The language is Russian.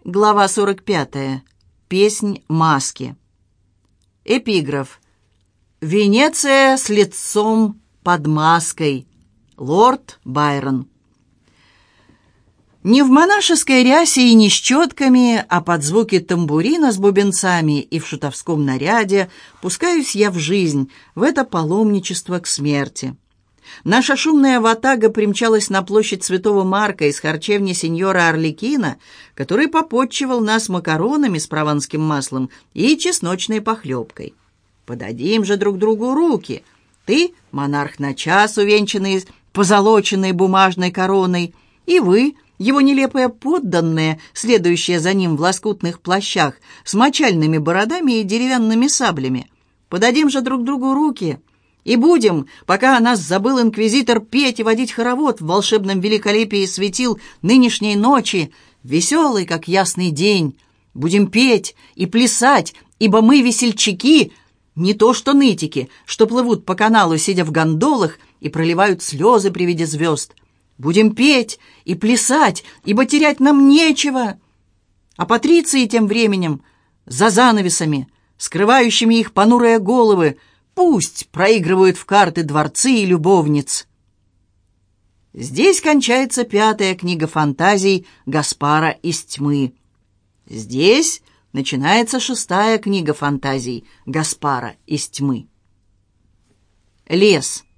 Глава 45. Песнь маски. Эпиграф. «Венеция с лицом под маской». Лорд Байрон. Не в монашеской рясе и не с четками, а под звуки тамбурина с бубенцами и в шутовском наряде пускаюсь я в жизнь, в это паломничество к смерти. Наша шумная ватага примчалась на площадь Святого Марка из харчевни сеньора Орликина, который попотчевал нас макаронами с прованским маслом и чесночной похлебкой. Подадим же друг другу руки. Ты — монарх на час, увенчанный позолоченной бумажной короной, и вы — его нелепые подданные, следующие за ним в лоскутных плащах, с мочальными бородами и деревянными саблями. Подадим же друг другу руки, и будем, пока о нас забыл инквизитор, петь и водить хоровод в волшебном великолепии светил нынешней ночи, веселый, как ясный день. Будем петь и плясать, ибо мы весельчаки, не то что нытики, что плывут по каналу, сидя в гондолах, и проливают слезы при виде звезд. Будем петь и плясать, ибо терять нам нечего. А патриции тем временем, за занавесами, скрывающими их понурые головы, пусть проигрывают в карты дворцы и любовниц. Здесь кончается 5-я книга фантазий Гаспара из тьмы. Здесь начинается 6-я книга фантазий Гаспара из тьмы. Лес.